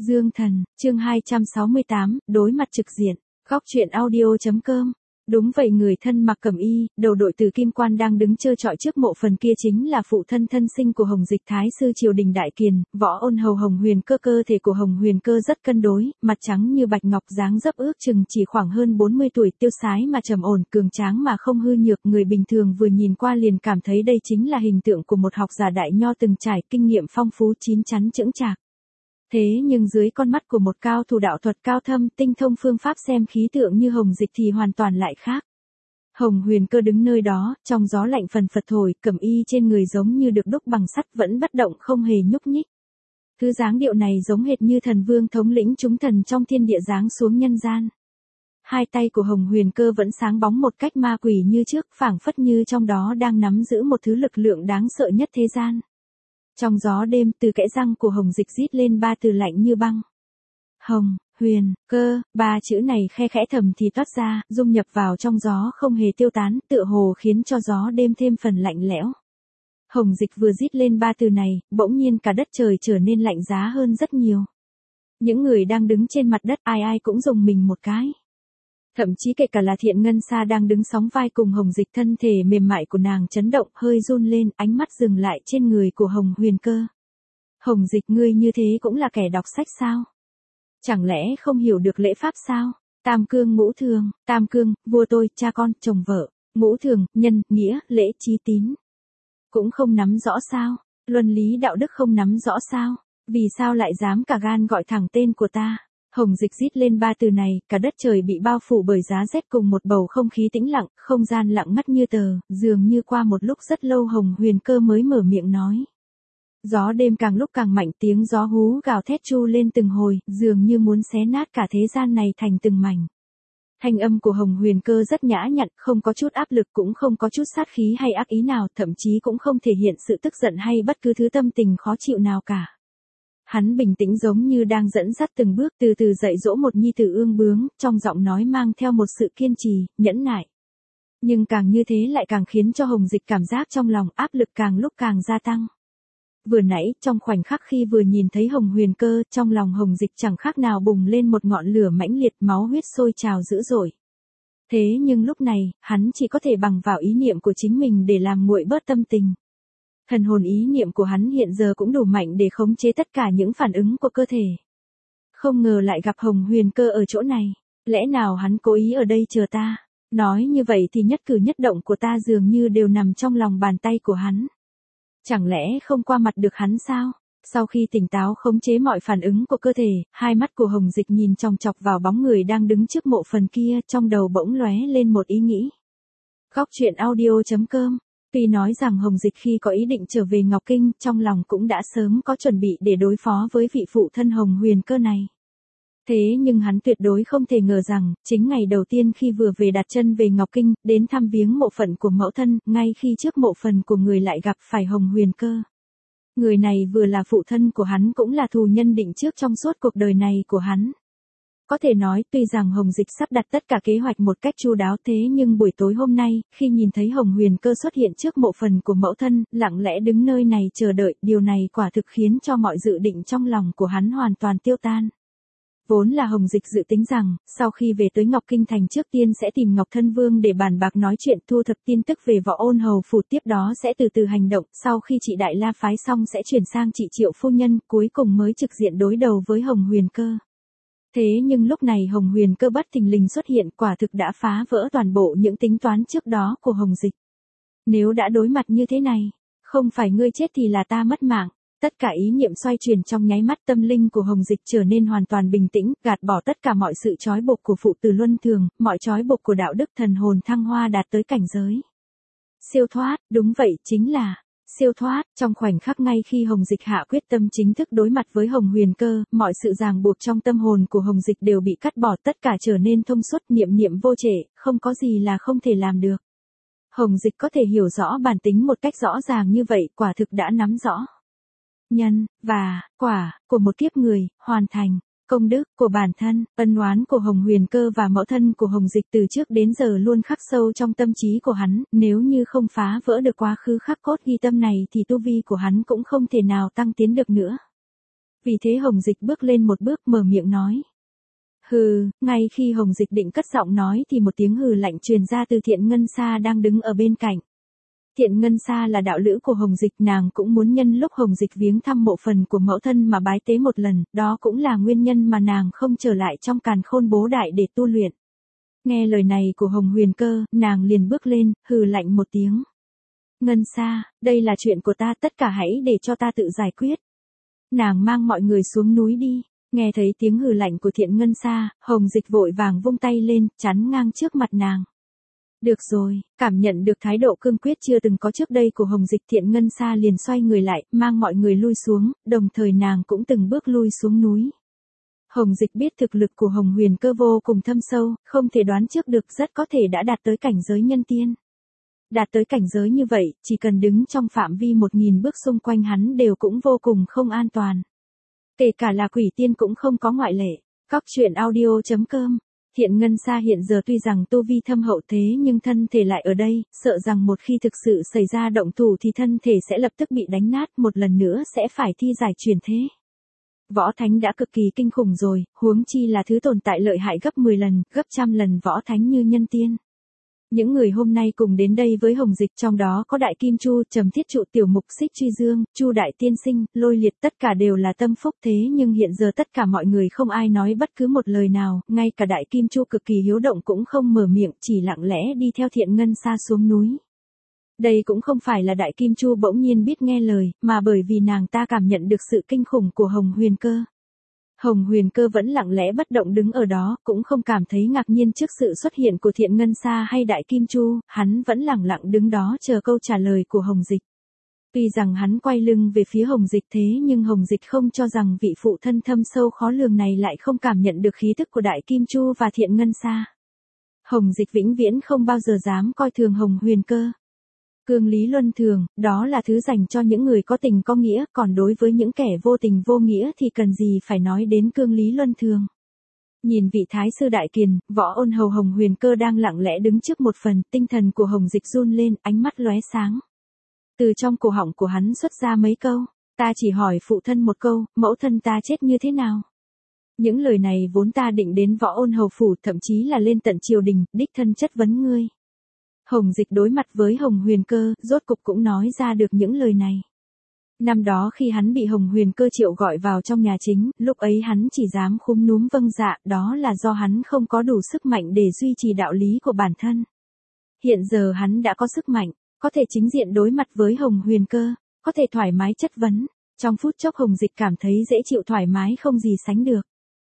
Dương Thần, chương 268, đối mặt trực diện. Góc truyện audio.com. Đúng vậy, người thân mặc cẩm y, đầu đội từ kim quan đang đứng trơ trọi trước mộ phần kia chính là phụ thân thân sinh của Hồng Dịch Thái sư triều đình Đại Kiền, Võ Ôn Hầu Hồng Huyền Cơ. Cơ thể của Hồng Huyền Cơ rất cân đối, mặt trắng như bạch ngọc, dáng dấp ước chừng chỉ khoảng hơn 40 tuổi, tiêu sái mà trầm ổn, cường tráng mà không hư nhược, người bình thường vừa nhìn qua liền cảm thấy đây chính là hình tượng của một học giả đại nho từng trải, kinh nghiệm phong phú, chín chắn chững chạc. Thế nhưng dưới con mắt của một cao thủ đạo thuật cao thâm, tinh thông phương pháp xem khí tượng như Hồng Dịch thì hoàn toàn lại khác. Hồng Huyền Cơ đứng nơi đó, trong gió lạnh phần phật thổi, cẩm y trên người giống như được đúc bằng sắt, vẫn bất động không hề nhúc nhích. Thứ dáng điệu này giống hệt như thần vương thống lĩnh chúng thần trong thiên địa giáng xuống nhân gian. Hai tay của Hồng Huyền Cơ vẫn sáng bóng một cách ma quỷ như trước, phảng phất như trong đó đang nắm giữ một thứ lực lượng đáng sợ nhất thế gian. Trong gió đêm, từ kẽ răng của Hồng Dịch rít lên ba từ lạnh như băng. Hồng, Huyền, Cơ, ba chữ này khe khẽ thầm thì toát ra, dung nhập vào trong gió không hề tiêu tán, tựa hồ khiến cho gió đêm thêm phần lạnh lẽo. Hồng Dịch vừa rít lên ba từ này, bỗng nhiên cả đất trời trở nên lạnh giá hơn rất nhiều. Những người đang đứng trên mặt đất ai ai cũng rùng mình một cái. Thậm chí kể cả là Thiện Ngân Sa đang đứng sóng vai cùng Hồng Dịch, thân thể mềm mại của nàng chấn động, hơi run lên, ánh mắt dừng lại trên người của Hồng Huyền Cơ. Hồng Dịch, ngươi như thế cũng là kẻ đọc sách sao? Chẳng lẽ không hiểu được lễ pháp sao? Tam cương ngũ thường, tam cương, vua tôi, cha con, chồng vợ, ngũ thường, nhân, nghĩa, lễ, trí tín. Cũng không nắm rõ sao? Luân lý đạo đức không nắm rõ sao? Vì sao lại dám cả gan gọi thẳng tên của ta? Hồng Dịch rít lên ba từ này, cả đất trời bị bao phủ bởi giá rét cùng một bầu không khí tĩnh lặng, không gian lặng ngắt như tờ, dường như qua một lúc rất lâu Hồng Huyền Cơ mới mở miệng nói. Gió đêm càng lúc càng mạnh, tiếng gió hú gào thét chu lên từng hồi, dường như muốn xé nát cả thế gian này thành từng mảnh. Thanh âm của Hồng Huyền Cơ rất nhã nhặn, không có chút áp lực, cũng không có chút sát khí hay ác ý nào, thậm chí cũng không thể hiện sự tức giận hay bất cứ thứ tâm tình khó chịu nào cả. Hắn bình tĩnh giống như đang dẫn dắt từng bước, từ từ dạy dỗ một nhi tử ương bướng, trong giọng nói mang theo một sự kiên trì, nhẫn nại. Nhưng càng như thế lại càng khiến cho Hồng Dịch cảm giác trong lòng áp lực càng lúc càng gia tăng. Vừa nãy, trong khoảnh khắc khi vừa nhìn thấy Hồng Huyền Cơ, trong lòng Hồng Dịch chẳng khác nào bùng lên một ngọn lửa mãnh liệt, máu huyết sôi trào dữ dội. Thế nhưng lúc này, hắn chỉ có thể bằng vào ý niệm của chính mình để làm nguội bớt tâm tình. Thần hồn ý niệm của hắn hiện giờ cũng đủ mạnh để khống chế tất cả những phản ứng của cơ thể. Không ngờ lại gặp Hồng Huyền Cơ ở chỗ này. Lẽ nào hắn cố ý ở đây chờ ta? Nói như vậy thì nhất cử nhất động của ta dường như đều nằm trong lòng bàn tay của hắn. Chẳng lẽ không qua mặt được hắn sao? Sau khi tỉnh táo khống chế mọi phản ứng của cơ thể, hai mắt của Hồng Dịch nhìn chòng chọc vào bóng người đang đứng trước mộ phần kia, trong đầu bỗng lóe lên một ý nghĩ. Góc truyện audio.com. Tuy nói rằng Hồng Dịch khi có ý định trở về Ngọc Kinh, trong lòng cũng đã sớm có chuẩn bị để đối phó với vị phụ thân Hồng Huyền Cơ này. Thế nhưng hắn tuyệt đối không thể ngờ rằng, chính ngày đầu tiên khi vừa về đặt chân về Ngọc Kinh, đến thăm viếng mộ phận của mẫu thân, ngay khi trước mộ phần của người lại gặp phải Hồng Huyền Cơ. Người này vừa là phụ thân của hắn cũng là thù nhân định trước trong suốt cuộc đời này của hắn. Có thể nói, tuy rằng Hồng Dịch sắp đặt tất cả kế hoạch một cách chu đáo, thế nhưng buổi tối hôm nay, khi nhìn thấy Hồng Huyền Cơ xuất hiện trước mộ phần của mẫu thân, lặng lẽ đứng nơi này chờ đợi, điều này quả thực khiến cho mọi dự định trong lòng của hắn hoàn toàn tiêu tan. Vốn là Hồng Dịch dự tính rằng, sau khi về tới Ngọc Kinh Thành trước tiên sẽ tìm Ngọc Thân Vương để bàn bạc nói chuyện, thu thập tin tức về Võ Ôn Hầu phủ, tiếp đó sẽ từ từ hành động, sau khi chị Đại La phái xong sẽ chuyển sang chị Triệu phu nhân, cuối cùng mới trực diện đối đầu với Hồng Huyền Cơ. Thế nhưng lúc này Hồng Huyền Cơ bất thình lình xuất hiện, quả thực đã phá vỡ toàn bộ những tính toán trước đó của Hồng Dịch. Nếu đã đối mặt như thế này, không phải ngươi chết thì là ta mất mạng. Tất cả ý niệm xoay chuyển trong nháy mắt, tâm linh của Hồng Dịch trở nên hoàn toàn bình tĩnh, gạt bỏ tất cả mọi sự trói buộc của phụ tử luân thường, mọi trói buộc của đạo đức, thần hồn thăng hoa đạt tới cảnh giới siêu thoát. Đúng vậy, chính là siêu thoát. Trong khoảnh khắc ngay khi Hồng Dịch hạ quyết tâm chính thức đối mặt với Hồng Huyền Cơ, mọi sự ràng buộc trong tâm hồn của Hồng Dịch đều bị cắt bỏ, tất cả trở nên thông suốt, niệm niệm vô trệ, không có gì là không thể làm được. Hồng Dịch có thể hiểu rõ bản tính một cách rõ ràng như vậy, quả thực đã nắm rõ nhân và quả của một kiếp người, hoàn thành công đức của bản thân. Ân oán của Hồng Huyền Cơ và mẫu thân của Hồng Dịch từ trước đến giờ luôn khắc sâu trong tâm trí của hắn, nếu như không phá vỡ được quá khứ khắc cốt ghi tâm này thì tu vi của hắn cũng không thể nào tăng tiến được nữa. Vì thế Hồng Dịch bước lên một bước mở miệng nói. Hừ, ngay khi Hồng Dịch định cất giọng nói thì một tiếng hừ lạnh truyền ra từ Thiện Ngân Sa đang đứng ở bên cạnh. Thiện Ngân Sa là đạo lữ của Hồng Dịch, nàng cũng muốn nhân lúc Hồng Dịch viếng thăm mộ phần của mẫu thân mà bái tế một lần, đó cũng là nguyên nhân mà nàng không trở lại trong Càn Khôn Bố Đại để tu luyện. Nghe lời này của Hồng Huyền Cơ, nàng liền bước lên, hừ lạnh một tiếng. Ngân Sa, đây là chuyện của ta, tất cả hãy để cho ta tự giải quyết. Nàng mang mọi người xuống núi đi. Nghe thấy tiếng hừ lạnh của Thiện Ngân Sa, Hồng Dịch vội vàng vung tay lên, chắn ngang trước mặt nàng. Được rồi, cảm nhận được thái độ cương quyết chưa từng có trước đây của Hồng Dịch, Thiện Ngân Sa liền xoay người lại, mang mọi người lui xuống, đồng thời nàng cũng từng bước lui xuống núi. Hồng Dịch biết thực lực của Hồng Huyền Cơ vô cùng thâm sâu, không thể đoán trước được, rất có thể đã đạt tới cảnh giới nhân tiên. Đạt tới cảnh giới như vậy, chỉ cần đứng trong phạm vi 1000 bước xung quanh hắn đều cũng vô cùng không an toàn. Kể cả là quỷ tiên cũng không có ngoại lệ. Cóc truyện audio.com. Thiện Ngân Sa hiện giờ tuy rằng tu vi thâm hậu thế nhưng thân thể lại ở đây, sợ rằng một khi thực sự xảy ra động thủ thì thân thể sẽ lập tức bị đánh nát, một lần nữa sẽ phải thi giải chuyển thế. Võ Thánh đã cực kỳ kinh khủng rồi, huống chi là thứ tồn tại lợi hại gấp 10 lần, gấp trăm lần Võ Thánh như nhân tiên. Những người hôm nay cùng đến đây với Hồng Dịch, trong đó có Đại Kim Chu, Trầm Thiết Trụ, Tiểu Mục Xích Truy Dương, Chu Đại Tiên Sinh, Lôi Liệt, tất cả đều là tâm phúc, thế nhưng hiện giờ tất cả mọi người không ai nói bất cứ một lời nào, ngay cả Đại Kim Chu cực kỳ hiếu động cũng không mở miệng, chỉ lặng lẽ đi theo Thiện Ngân Sa xuống núi. Đây cũng không phải là Đại Kim Chu bỗng nhiên biết nghe lời, mà bởi vì nàng ta cảm nhận được sự kinh khủng của Hồng Huyền Cơ. Hồng Huyền Cơ vẫn lặng lẽ bất động đứng ở đó, cũng không cảm thấy ngạc nhiên trước sự xuất hiện của Thiện Ngân Sa hay Đại Kim Chu, hắn vẫn lặng lặng đứng đó chờ câu trả lời của Hồng Dịch. Tuy rằng hắn quay lưng về phía Hồng Dịch thế nhưng Hồng Dịch không cho rằng vị phụ thân thâm sâu khó lường này lại không cảm nhận được khí tức của Đại Kim Chu và Thiện Ngân Sa. Hồng Dịch vĩnh viễn không bao giờ dám coi thường Hồng Huyền Cơ. Cương lý luân thường, đó là thứ dành cho những người có tình có nghĩa, còn đối với những kẻ vô tình vô nghĩa thì cần gì phải nói đến cương lý luân thường. Nhìn vị thái sư đại kiền, Võ Ôn Hầu Hồng Huyền Cơ đang lặng lẽ đứng trước một phần, tinh thần của Hồng Dịch run lên, ánh mắt lóe sáng. Từ trong cổ họng của hắn xuất ra mấy câu, ta chỉ hỏi phụ thân một câu, mẫu thân ta chết như thế nào? Những lời này vốn ta định đến Võ Ôn Hầu phủ, thậm chí là lên tận triều đình, đích thân chất vấn ngươi. Hồng Dịch đối mặt với Hồng Huyền Cơ, rốt cục cũng nói ra được những lời này. Năm đó khi hắn bị Hồng Huyền Cơ triệu gọi vào trong nhà chính, lúc ấy hắn chỉ dám khúm núm vâng dạ, đó là do hắn không có đủ sức mạnh để duy trì đạo lý của bản thân. Hiện giờ hắn đã có sức mạnh, có thể chính diện đối mặt với Hồng Huyền Cơ, có thể thoải mái chất vấn. Trong phút chốc Hồng Dịch cảm thấy dễ chịu thoải mái không gì sánh được.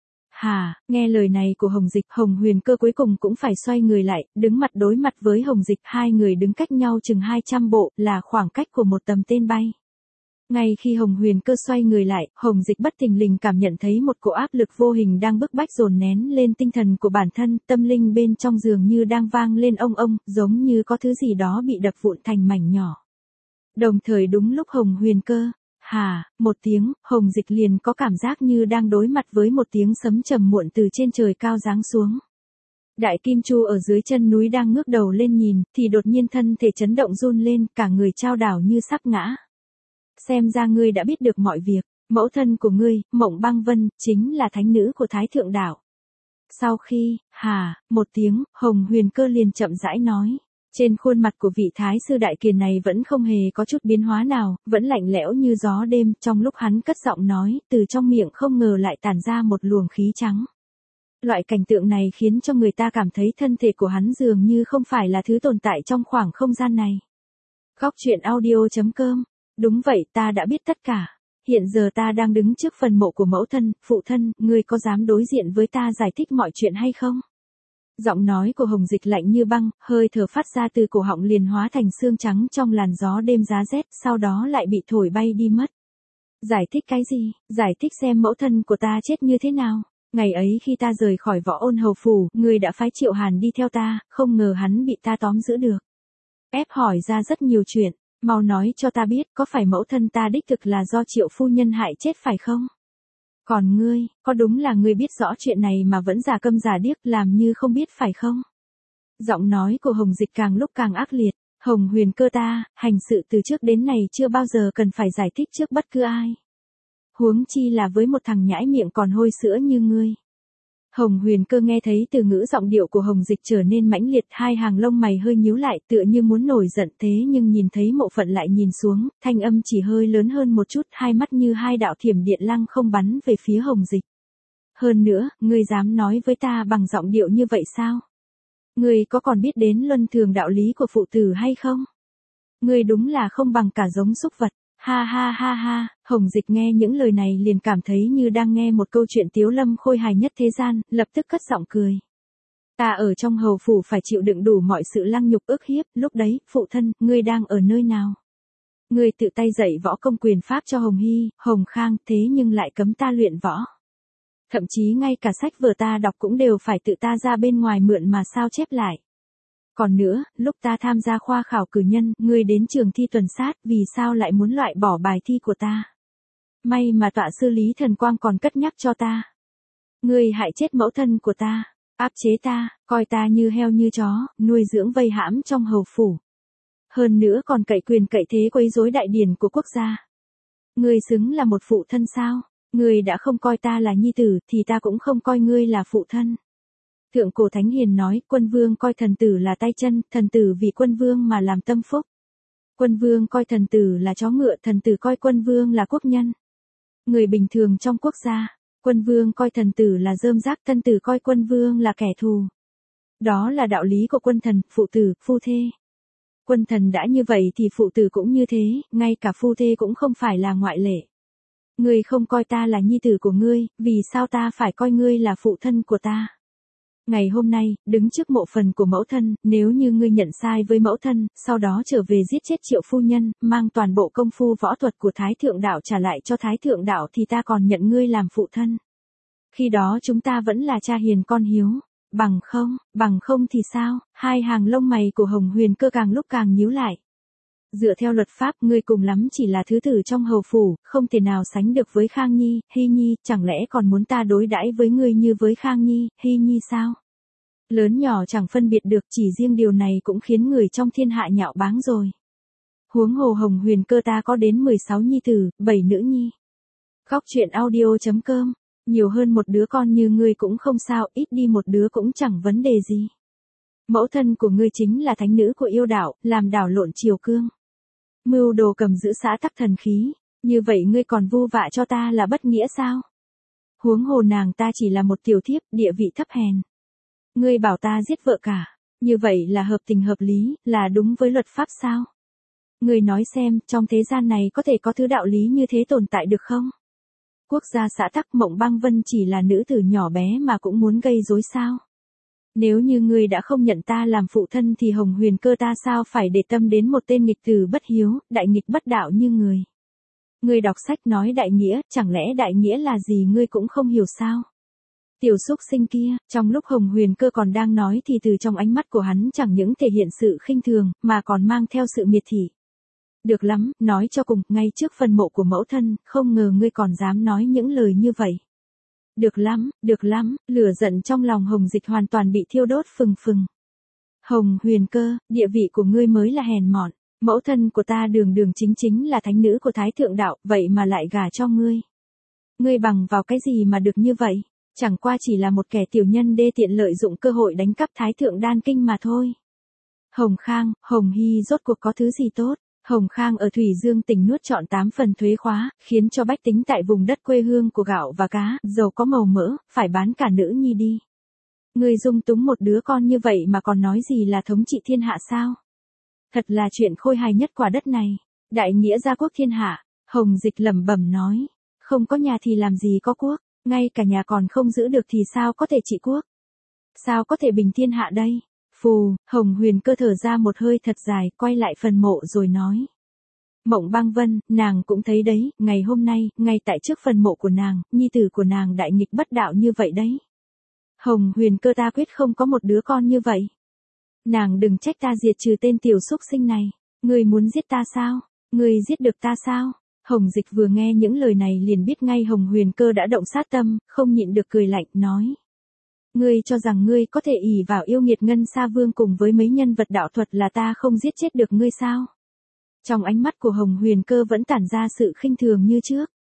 Nghe lời này của Hồng Dịch, Hồng Huyền Cơ cuối cùng cũng phải xoay người lại, đứng mặt đối mặt với Hồng Dịch, hai người đứng cách nhau chừng 200 bộ, là khoảng cách của một tầm tên bay. Ngay khi Hồng Huyền Cơ xoay người lại, Hồng Dịch bất thình lình cảm nhận thấy một cỗ áp lực vô hình đang bức bách dồn nén lên tinh thần của bản thân, tâm linh bên trong dường như đang vang lên ông, giống như có thứ gì đó bị đập vụn thành mảnh nhỏ. Đồng thời đúng lúc Hồng Huyền Cơ một tiếng, Hồng Dịch liền có cảm giác như đang đối mặt với một tiếng sấm trầm muộn từ trên trời cao giáng xuống. Đại Kim Chu ở dưới chân núi đang ngước đầu lên nhìn, thì đột nhiên thân thể chấn động run lên, cả người chao đảo như sắp ngã. Xem ra ngươi đã biết được mọi việc, mẫu thân của ngươi, Mộng Băng Vân, chính là thánh nữ của Thái Thượng Đảo. Sau khi, một tiếng, Hồng Huyền Cơ liền chậm rãi nói. Trên khuôn mặt của vị thái sư đại kiền này vẫn không hề có chút biến hóa nào, vẫn lạnh lẽo như gió đêm, trong lúc hắn cất giọng nói, từ trong miệng không ngờ lại tản ra một luồng khí trắng. Loại cảnh tượng này khiến cho người ta cảm thấy thân thể của hắn dường như không phải là thứ tồn tại trong khoảng không gian này. Góc truyện audio.com. Đúng vậy, ta đã biết tất cả. Hiện giờ ta đang đứng trước phần mộ của mẫu thân, phụ thân, ngươi có dám đối diện với ta giải thích mọi chuyện hay không? Giọng nói của Hồng Dịch lạnh như băng, hơi thở phát ra từ cổ họng liền hóa thành xương trắng trong làn gió đêm giá rét, sau đó lại bị thổi bay đi mất. Giải thích cái gì? Giải thích xem mẫu thân của ta chết như thế nào? Ngày ấy khi ta rời khỏi Võ Ôn Hầu phủ, ngươi đã phái Triệu Hàn đi theo ta, không ngờ hắn bị ta tóm giữ được. Ép hỏi ra rất nhiều chuyện, mau nói cho ta biết, có phải mẫu thân ta đích thực là do Triệu phu nhân hại chết phải không? Còn ngươi, có đúng là ngươi biết rõ chuyện này mà vẫn giả câm giả điếc làm như không biết phải không? Giọng nói của Hồng Dịch càng lúc càng ác liệt. Hồng Huyền Cơ ta, hành sự từ trước đến nay chưa bao giờ cần phải giải thích trước bất cứ ai. Huống chi là với một thằng nhãi miệng còn hôi sữa như ngươi. Hồng Huyền Cơ nghe thấy từ ngữ giọng điệu của Hồng Dịch trở nên mãnh liệt, hai hàng lông mày hơi nhíu lại tựa như muốn nổi giận, thế nhưng nhìn thấy Mộ Phận lại nhìn xuống, thanh âm chỉ hơi lớn hơn một chút, hai mắt như hai đạo thiểm điện lăng không bắn về phía Hồng Dịch. Hơn nữa, ngươi dám nói với ta bằng giọng điệu như vậy sao? Ngươi có còn biết đến luân thường đạo lý của phụ tử hay không? Ngươi đúng là không bằng cả giống súc vật. Ha ha ha ha, Hồng Dịch nghe những lời này liền cảm thấy như đang nghe một câu chuyện tiếu lâm khôi hài nhất thế gian, lập tức cất giọng cười. Ta ở trong hầu phủ phải chịu đựng đủ mọi sự lăng nhục ức hiếp, lúc đấy, phụ thân, ngươi đang ở nơi nào? Ngươi tự tay dạy võ công quyền pháp cho Hồng Hy, Hồng Khang, thế nhưng lại cấm ta luyện võ. Thậm chí ngay cả sách vở ta đọc cũng đều phải tự ta ra bên ngoài mượn mà sao chép lại. Còn nữa, lúc ta tham gia khoa khảo cử nhân, ngươi đến trường thi tuần sát, vì sao lại muốn loại bỏ bài thi của ta? May mà tọa sư Lý Thần Quang còn cất nhắc cho ta. Ngươi hại chết mẫu thân của ta, áp chế ta, coi ta như heo như chó, nuôi dưỡng vây hãm trong hầu phủ. Hơn nữa còn cậy quyền cậy thế quấy rối đại điển của quốc gia. Ngươi xứng là một phụ thân sao? Ngươi đã không coi ta là nhi tử, thì ta cũng không coi ngươi là phụ thân. Thượng cổ Thánh Hiền nói, quân vương coi thần tử là tay chân, thần tử vì quân vương mà làm tâm phúc. Quân vương coi thần tử là chó ngựa, thần tử coi quân vương là quốc nhân. Người bình thường trong quốc gia, quân vương coi thần tử là rơm rác, thần tử coi quân vương là kẻ thù. Đó là đạo lý của quân thần, phụ tử, phu thê. Quân thần đã như vậy thì phụ tử cũng như thế, ngay cả phu thê cũng không phải là ngoại lệ. Ngươi không coi ta là nhi tử của ngươi, vì sao ta phải coi ngươi là phụ thân của ta? Ngày hôm nay, đứng trước mộ phần của mẫu thân, nếu như ngươi nhận sai với mẫu thân, sau đó trở về giết chết Triệu phu nhân, mang toàn bộ công phu võ thuật của Thái Thượng Đạo trả lại cho Thái Thượng Đạo thì ta còn nhận ngươi làm phụ thân. Khi đó chúng ta vẫn là cha hiền con hiếu. Bằng không thì sao? Hai hàng lông mày của Hồng Huyền Cơ càng lúc càng nhíu lại. Dựa theo luật pháp, ngươi cùng lắm chỉ là thứ tử trong hầu phủ, không thể nào sánh được với Khang Nhi, Hy Nhi, chẳng lẽ còn muốn ta đối đãi với ngươi như với Khang Nhi, Hy Nhi sao? Lớn nhỏ chẳng phân biệt được, chỉ riêng điều này cũng khiến người trong thiên hạ nhạo báng rồi. Huống hồ Hồng Huyền Cơ ta có đến 16 nhi tử, 7 nữ nhi. Góc truyện audio.com, nhiều hơn một đứa con như ngươi cũng không sao, ít đi một đứa cũng chẳng vấn đề gì. Mẫu thân của ngươi chính là thánh nữ của yêu đạo, làm đảo lộn triều cương. Mưu đồ cầm giữ xã tắc thần khí, như vậy ngươi còn vu vạ cho ta là bất nghĩa sao? Huống hồ nàng ta chỉ là một tiểu thiếp, địa vị thấp hèn. Ngươi bảo ta giết vợ cả, như vậy là hợp tình hợp lý, là đúng với luật pháp sao? Ngươi nói xem, trong thế gian này có thể có thứ đạo lý như thế tồn tại được không? Quốc gia xã tắc, Mộng Băng Vân chỉ là nữ tử nhỏ bé mà cũng muốn gây rối sao? Nếu như ngươi đã không nhận ta làm phụ thân thì Hồng Huyền Cơ ta sao phải để tâm đến một tên nghịch tử bất hiếu, đại nghịch bất đạo như người. Ngươi đọc sách nói đại nghĩa, chẳng lẽ đại nghĩa là gì ngươi cũng không hiểu sao? Tiểu xúc sinh kia, trong lúc Hồng Huyền Cơ còn đang nói thì từ trong ánh mắt của hắn chẳng những thể hiện sự khinh thường, mà còn mang theo sự miệt thị. Được lắm, nói cho cùng, ngay trước phần mộ của mẫu thân, không ngờ ngươi còn dám nói những lời như vậy. Được lắm, lửa giận trong lòng Hồng Dịch hoàn toàn bị thiêu đốt phừng phừng. Hồng Huyền Cơ, địa vị của ngươi mới là hèn mọn, mẫu thân của ta đường đường chính chính là thánh nữ của Thái Thượng Đạo, vậy mà lại gả cho ngươi. Ngươi bằng vào cái gì mà được như vậy? Chẳng qua chỉ là một kẻ tiểu nhân đê tiện lợi dụng cơ hội đánh cắp Thái Thượng Đan Kinh mà thôi. Hồng Khang, Hồng Hy rốt cuộc có thứ gì tốt? Hồng Khang ở Thủy Dương tỉnh nuốt trọn 8 phần thuế khóa, khiến cho bách tính tại vùng đất quê hương của gạo và cá, dầu có màu mỡ, phải bán cả nữ nhi đi. Người dung túng một đứa con như vậy mà còn nói gì là thống trị thiên hạ sao? Thật là chuyện khôi hài nhất quả đất này. Đại nghĩa gia quốc thiên hạ, Hồng Dịch lẩm bẩm nói. Không có nhà thì làm gì có quốc, ngay cả nhà còn không giữ được thì sao có thể trị quốc? Sao có thể bình thiên hạ đây? Phù, Hồng Huyền Cơ thở ra một hơi thật dài, quay lại phần mộ rồi nói. Mộng Băng Vân, nàng cũng thấy đấy, ngày hôm nay, ngay tại trước phần mộ của nàng, nhi tử của nàng đại nghịch bất đạo như vậy đấy. Hồng Huyền Cơ ta quyết không có một đứa con như vậy. Nàng đừng trách ta diệt trừ tên tiểu xúc sinh này. Ngươi muốn giết ta sao? Ngươi giết được ta sao? Hồng Dịch vừa nghe những lời này liền biết ngay Hồng Huyền Cơ đã động sát tâm, không nhịn được cười lạnh, nói. Ngươi cho rằng ngươi có thể ỷ vào yêu nghiệt Ngân Sa Vương cùng với mấy nhân vật đạo thuật là ta không giết chết được ngươi sao? Trong ánh mắt của Hồng Huyền Cơ vẫn tản ra sự khinh thường như trước.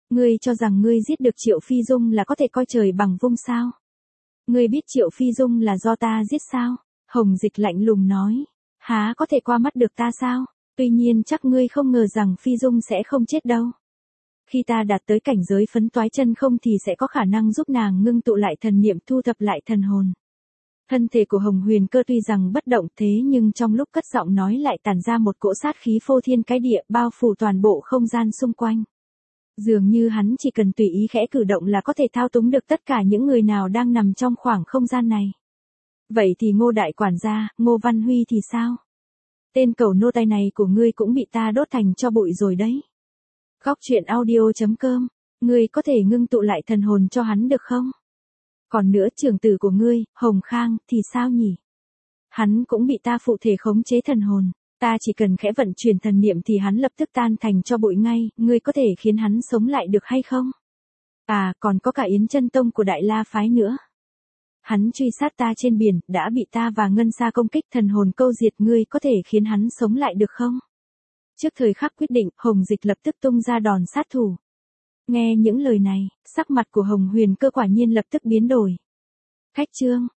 Ngươi cho rằng ngươi giết được Triệu Phi Dung là có thể coi trời bằng vung sao? Ngươi biết Triệu Phi Dung là do ta giết sao? Hồng Dịch lạnh lùng nói. Há có thể qua mắt được ta sao? Tuy nhiên chắc ngươi không ngờ rằng Phi Dung sẽ không chết đâu. Khi ta đạt tới cảnh giới phấn toái chân không thì sẽ có khả năng giúp nàng ngưng tụ lại thần niệm, thu thập lại thần hồn. Thân thể của Hồng Huyền Cơ tuy rằng bất động thế nhưng trong lúc cất giọng nói lại tản ra một cỗ sát khí phô thiên cái địa, bao phủ toàn bộ không gian xung quanh. Dường như hắn chỉ cần tùy ý khẽ cử động là có thể thao túng được tất cả những người nào đang nằm trong khoảng không gian này. Vậy thì Ngô đại quản gia, Ngô Văn Huy thì sao? Tên cẩu nô tài này của ngươi cũng bị ta đốt thành tro bụi rồi đấy. Góc truyện audio.com, ngươi có thể ngưng tụ lại thần hồn cho hắn được không? Còn nữa trưởng tử của ngươi, Hồng Khang, thì sao nhỉ? Hắn cũng bị ta phụ thể khống chế thần hồn. Ta chỉ cần khẽ vận chuyển thần niệm thì hắn lập tức tan thành tro bụi ngay, ngươi có thể khiến hắn sống lại được hay không? À, còn có cả Yến Chân Tông của Đại La Phái nữa. Hắn truy sát ta trên biển, đã bị ta và Ngân Sa công kích thần hồn câu diệt, ngươi có thể khiến hắn sống lại được không? Trước thời khắc quyết định, Hồng Dịch lập tức tung ra đòn sát thủ. Nghe những lời này, sắc mặt của Hồng Huyền Cơ quả nhiên lập tức biến đổi. Khách trương,